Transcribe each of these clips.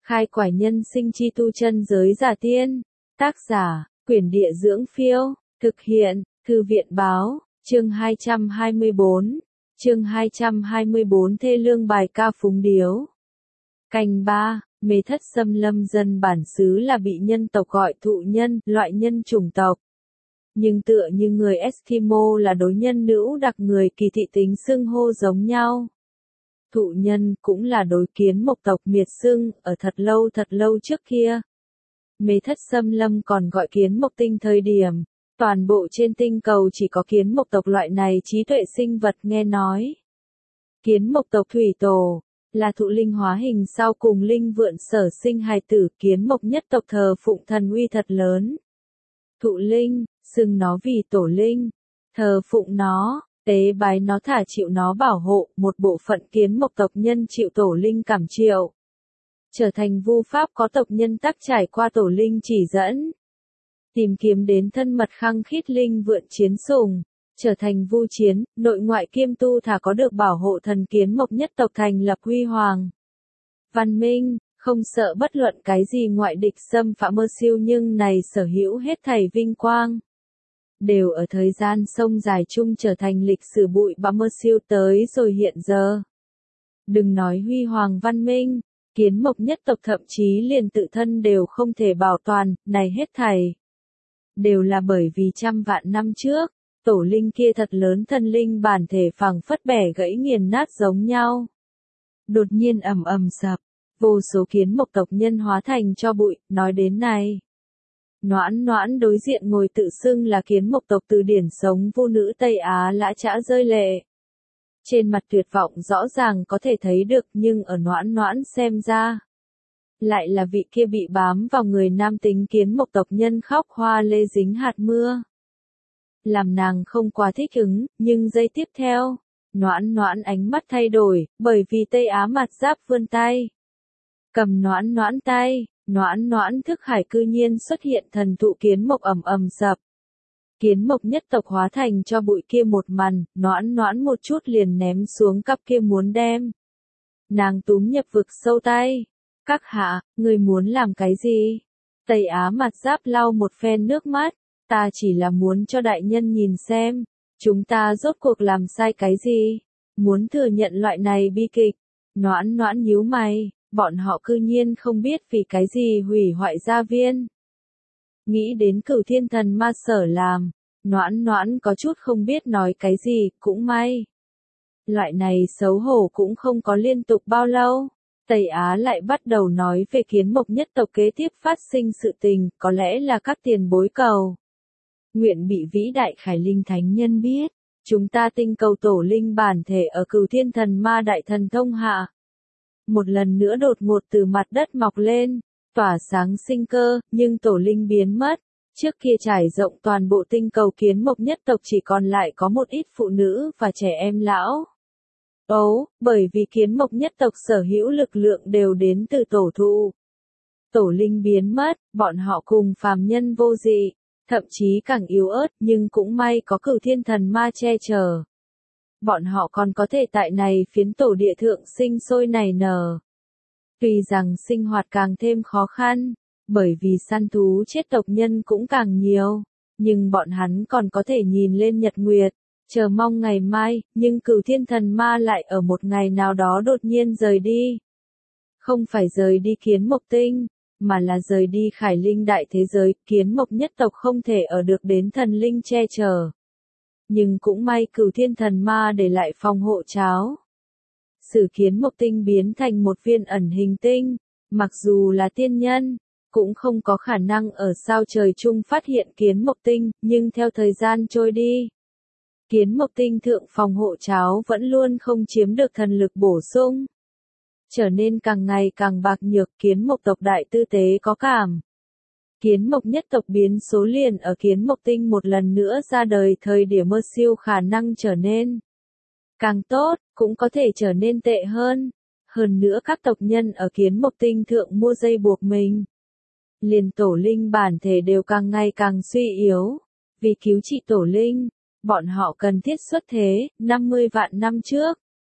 Khai quải nhân sinh chi tu chân giới giả tiên. Tác giả, Quyển Địa Dưỡng Phiêu. Thực hiện, Thư viện Báo. Chương 224. Chương 224 Thê lương bài ca phúng điếu. Canh 3. Mê thất xâm lâm dân bản xứ là bị nhân tộc gọi thụ nhân, loại nhân chủng tộc. Nhưng tựa như người Eskimo là đối nhân nữ đặc người kỳ thị tính xưng hô giống nhau. Thụ nhân cũng là đối kiến mộc tộc miệt xưng, ở thật lâu trước kia. Mê thất xâm lâm còn gọi kiến mộc tinh thời điểm. Toàn bộ trên tinh cầu chỉ có kiến mộc tộc loại này trí tuệ sinh vật nghe nói. Kiến mộc tộc thủy tổ, là thụ linh hóa hình sau cùng linh vượn sở sinh hài tử, kiến mộc nhất tộc thờ phụng thần uy thật lớn. Thụ linh, xưng nó vì tổ linh, thờ phụng nó, tế bái nó thả chịu nó bảo hộ, một bộ phận kiến mộc tộc nhân chịu tổ linh cảm triệu. Trở thành vu pháp có tộc nhân tác trải qua tổ linh chỉ dẫn. Tìm kiếm đến thân mật khăng khít linh vượn chiến sùng, trở thành vu chiến, nội ngoại kiêm tu thả có được bảo hộ thần kiến mộc nhất tộc thành lập huy hoàng. Văn minh, không sợ bất luận cái gì ngoại địch xâm phạm mơ siêu nhưng này sở hữu hết thảy vinh quang. Đều ở thời gian sông dài chung trở thành lịch sử bụi bặm mơ siêu tới rồi hiện giờ. Đừng nói huy hoàng văn minh, kiến mộc nhất tộc thậm chí liền tự thân đều không thể bảo toàn, này hết thảy. Đều là bởi vì trăm vạn năm trước, tổ linh kia thật lớn thân linh bản thể phẳng phất bẻ gãy nghiền nát giống nhau. Đột nhiên ầm sập, vô số kiến mộc tộc nhân hóa thành cho bụi, nói đến này. Noãn đối diện ngồi tự xưng là kiến mộc tộc từ điển sống vô nữ Tây Á lã chã rơi lệ. Trên mặt tuyệt vọng rõ ràng có thể thấy được nhưng ở noãn xem ra. Lại là vị kia bị bám vào người nam tính kiến mộc tộc nhân khóc hoa lê dính hạt mưa. Làm nàng không quá thích ứng, nhưng giây tiếp theo, noãn ánh mắt thay đổi, bởi vì Tây Á mặt giáp vươn tay. Cầm noãn tay, noãn thức hải cư nhiên xuất hiện thần thụ kiến mộc ầm sập. Kiến mộc nhất tộc hóa thành cho bụi kia một màn, noãn một chút liền ném xuống cặp kia muốn đem. Nàng túm nhập vực sâu tay. Các hạ, người muốn làm cái gì? Tây Á mặt giáp lau một phen nước mắt, ta chỉ là muốn cho đại nhân nhìn xem, chúng ta rốt cuộc làm sai cái gì? Muốn thừa nhận loại này bi kịch. Noãn nhíu mày, bọn họ cư nhiên không biết vì cái gì hủy hoại gia viên. Nghĩ đến Cửu Thiên Thần Ma sở làm, noãn có chút không biết nói cái gì, cũng may. Loại này xấu hổ cũng không có liên tục bao lâu. Tây Á lại bắt đầu nói về kiến mộc nhất tộc kế tiếp phát sinh sự tình, có lẽ là các tiền bối cầu. Nguyện bị vĩ đại Khải Linh Thánh Nhân biết, chúng ta tinh cầu tổ linh bản thể ở Cửu Thiên Thần Ma đại thần thông hạ. Một lần nữa đột ngột từ mặt đất mọc lên, tỏa sáng sinh cơ, nhưng tổ linh biến mất. Trước kia trải rộng toàn bộ tinh cầu kiến mộc nhất tộc chỉ còn lại có một ít phụ nữ và trẻ em lão. Bởi vì kiến mộc nhất tộc sở hữu lực lượng đều đến từ tổ thụ. Tổ linh biến mất, bọn họ cùng phàm nhân vô dị, thậm chí càng yếu ớt nhưng cũng may có Cửu Thiên Thần Ma che chở. Bọn họ còn có thể tại này phiến tổ địa thượng sinh sôi nảy nở. Tuy rằng sinh hoạt càng thêm khó khăn, bởi vì săn thú chết tộc nhân cũng càng nhiều, nhưng bọn hắn còn có thể nhìn lên nhật nguyệt. Chờ mong ngày mai, nhưng Cửu Thiên Thần Ma lại ở một ngày nào đó đột nhiên rời đi. Không phải rời đi kiến mộc tinh, mà là rời đi Khải Linh đại thế giới, kiến mộc nhất tộc không thể ở được đến thần linh che chở. Nhưng cũng may Cửu Thiên Thần Ma để lại phòng hộ cháo. Sử kiến mộc tinh biến thành một viên ẩn hình tinh, mặc dù là tiên nhân, cũng không có khả năng ở sao trời chung phát hiện kiến mộc tinh, nhưng theo thời gian trôi đi. Kiến mộc tinh thượng phòng hộ cháo vẫn luôn không chiếm được thần lực bổ sung. Trở nên càng ngày càng bạc nhược, kiến mộc tộc đại tư tế có cảm. Kiến mộc nhất tộc biến số liền ở kiến mộc tinh một lần nữa ra đời thời điểm mơ siêu khả năng trở nên càng tốt, cũng có thể trở nên tệ hơn. Hơn nữa các tộc nhân ở kiến mộc tinh thượng mua dây buộc mình. Liền tổ linh bản thể đều càng ngày càng suy yếu. Vì cứu trị tổ linh, bọn họ cần thiết xuất thế, 50 vạn năm trước.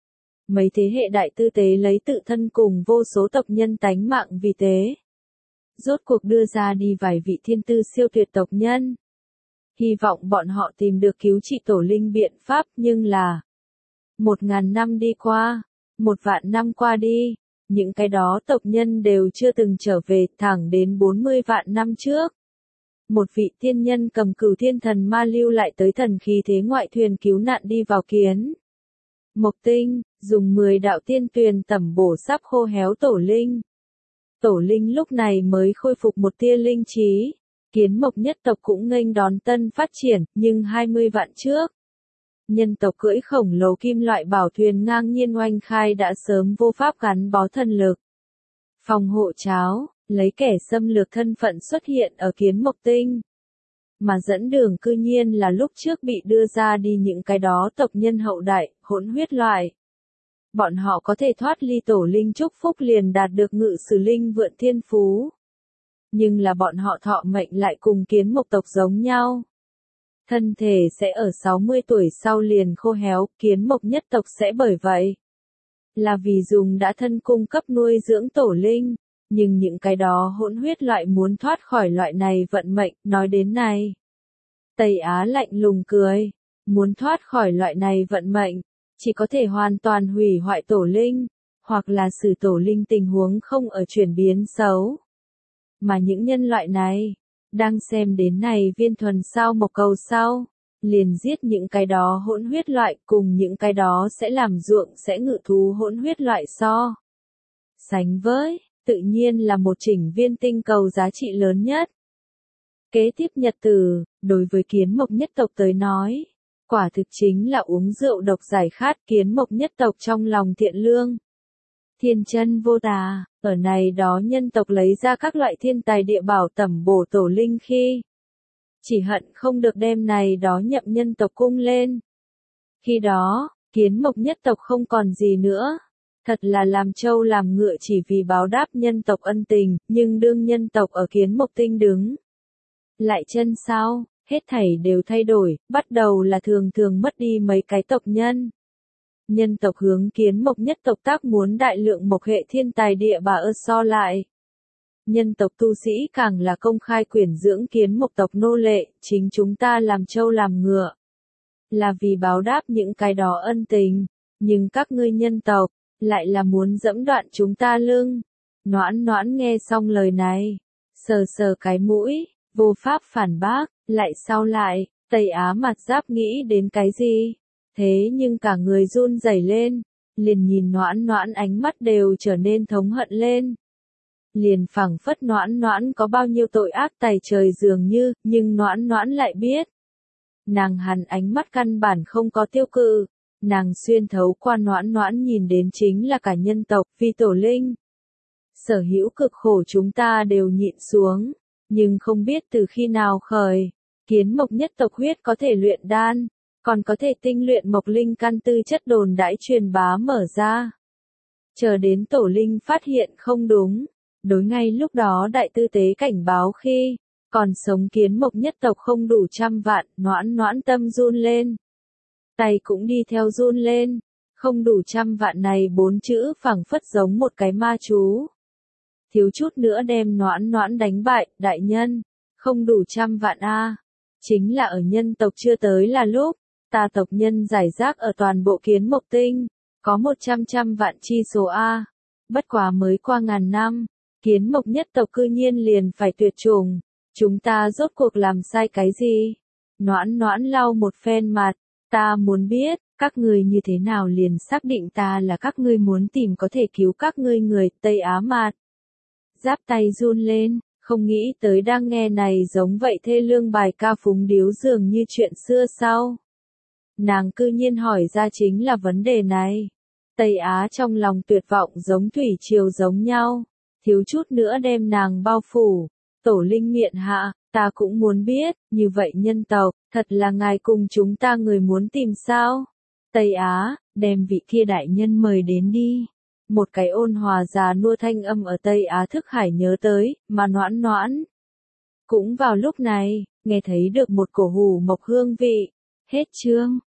Mấy thế hệ đại tư tế lấy tự thân cùng vô số tộc nhân tánh mạng vì tế. Rốt cuộc đưa ra đi vài vị thiên tư siêu tuyệt tộc nhân. Hy vọng bọn họ tìm được cứu trị tổ linh biện pháp, nhưng là 1000 năm đi qua, 1.000 năm qua đi, những cái đó tộc nhân đều chưa từng trở về, thẳng đến 40 vạn năm trước. Một vị tiên nhân cầm Cửu Thiên Thần Ma lưu lại tới thần khí thế ngoại thuyền cứu nạn đi vào Kiến Mộc Tinh, dùng 10 đạo tiên tuyền tẩm bổ sắp khô héo tổ linh. Tổ linh lúc này mới khôi phục một tia linh trí. Kiến Mộc nhất tộc cũng nghênh đón tân phát triển, nhưng 20 vạn trước. Nhân tộc cưỡi khổng lồ kim loại bảo thuyền ngang nhiên oanh khai đã sớm vô pháp gắn bó thần lực. Phòng hộ cháo, lấy kẻ xâm lược thân phận xuất hiện ở Kiến Mộc Tinh. Mà dẫn đường cư nhiên là lúc trước bị đưa ra đi những cái đó tộc nhân hậu đại, hỗn huyết loại. Bọn họ có thể thoát ly tổ linh chúc phúc liền đạt được ngự sử linh vượn thiên phú. Nhưng là bọn họ thọ mệnh lại cùng Kiến Mộc tộc giống nhau. Thân thể sẽ ở 60 tuổi sau liền khô héo, Kiến Mộc nhất tộc sẽ bởi vậy. Là vì dùng đã thân cung cấp nuôi dưỡng tổ linh, nhưng những cái đó hỗn huyết loại muốn thoát khỏi loại này vận mệnh, nói đến này. Tây Á lạnh lùng cười, muốn thoát khỏi loại này vận mệnh, chỉ có thể hoàn toàn hủy hoại tổ linh, hoặc là xử tổ linh tình huống không ở chuyển biến xấu. Mà những nhân loại này, đang xem đến này viên thuần sao mộc cầu sau, liền giết những cái đó hỗn huyết loại cùng những cái đó sẽ làm ruộng sẽ ngự thú hỗn huyết loại so. Sánh với, tự nhiên là một chỉnh viên tinh cầu giá trị lớn nhất. Kế tiếp nhật tử, đối với Kiến Mộc nhất tộc tới nói, quả thực chính là uống rượu độc giải khát. Kiến Mộc nhất tộc trong lòng thiện lương. Thiên chân vô tà, ở này đó nhân tộc lấy ra các loại thiên tài địa bảo tẩm bổ tổ linh khi. Chỉ hận không được đem này đó nhậm nhân tộc cung lên. Khi đó, Kiến Mộc nhất tộc không còn gì nữa. Thật là làm trâu làm ngựa chỉ vì báo đáp nhân tộc ân tình, nhưng đương nhân tộc ở Kiến Mộc Tinh đứng. Lại chân sao, hết thảy đều thay đổi, bắt đầu là thường thường mất đi mấy cái tộc nhân. Nhân tộc hướng Kiến Mộc nhất tộc tác muốn đại lượng mộc hệ thiên tài địa bà so lại. Nhân tộc tu sĩ càng là công khai quyển dưỡng Kiến Mộc tộc nô lệ, chính chúng ta làm trâu làm ngựa. Là vì báo đáp những cái đó ân tình, nhưng các ngươi nhân tộc, lại là muốn giẫm đoạn chúng ta lưng. Noãn Noãn nghe xong lời này, sờ sờ cái mũi, vô pháp phản bác, lại sau lại, Tây Á mặt giáp nghĩ đến cái gì? Thế nhưng cả người run rẩy lên, liền nhìn Noãn Noãn ánh mắt đều trở nên thống hận lên. Liền phảng phất Noãn Noãn có bao nhiêu tội ác tày trời dường như, nhưng Noãn Noãn lại biết. Nàng hằn ánh mắt căn bản không có tiêu cự, nàng xuyên thấu qua Noãn Noãn nhìn đến chính là cả nhân tộc, vì tổ linh. Sở hữu cực khổ chúng ta đều nhịn xuống, nhưng không biết từ khi nào khởi, Kiến Mộc nhất tộc huyết có thể luyện đan, còn có thể tinh luyện mộc linh căn tư chất đồn đãi truyền bá mở ra. Chờ đến tổ linh phát hiện không đúng, đối ngay lúc đó đại tư tế cảnh báo khi, còn sống Kiến Mộc nhất tộc không đủ 100 vạn, Noãn Noãn tâm run lên. Tay cũng đi theo run lên, không đủ 100 vạn này 4 chữ phảng phất giống một cái ma chú. Thiếu chút nữa đem Noãn Noãn đánh bại, đại nhân, không đủ 100 vạn a. Chính là ở nhân tộc chưa tới là lúc, ta tộc nhân giải rác ở toàn bộ Kiến Mộc Tinh, có 100 vạn chi số a. Bất quá mới qua ngàn năm, Kiến Mộc nhất tộc cư nhiên liền phải tuyệt chủng, chúng ta rốt cuộc làm sai cái gì? Noãn Noãn lau một phen mặt, ta muốn biết, các ngươi như thế nào liền xác định ta là các ngươi muốn tìm có thể cứu các ngươi người Tây Á mặt. Giáp tay run lên, không nghĩ tới đang nghe này giống vậy thê lương bài ca phúng điếu dường như chuyện xưa sau. Nàng cư nhiên hỏi ra chính là vấn đề này. Tây Á trong lòng tuyệt vọng giống thủy triều giống nhau, thiếu chút nữa đem nàng bao phủ. Tổ linh miện hạ, ta cũng muốn biết, như vậy nhân tộc, thật là ngài cùng chúng ta người muốn tìm sao? Tây Á, đem vị kia đại nhân mời đến đi. Một cái ôn hòa già nua thanh âm ở Tây Á thức hải nhớ tới, mà Noãn Noãn. Cũng vào lúc này, nghe thấy được một cổ hủ mộc hương vị. Hết chương.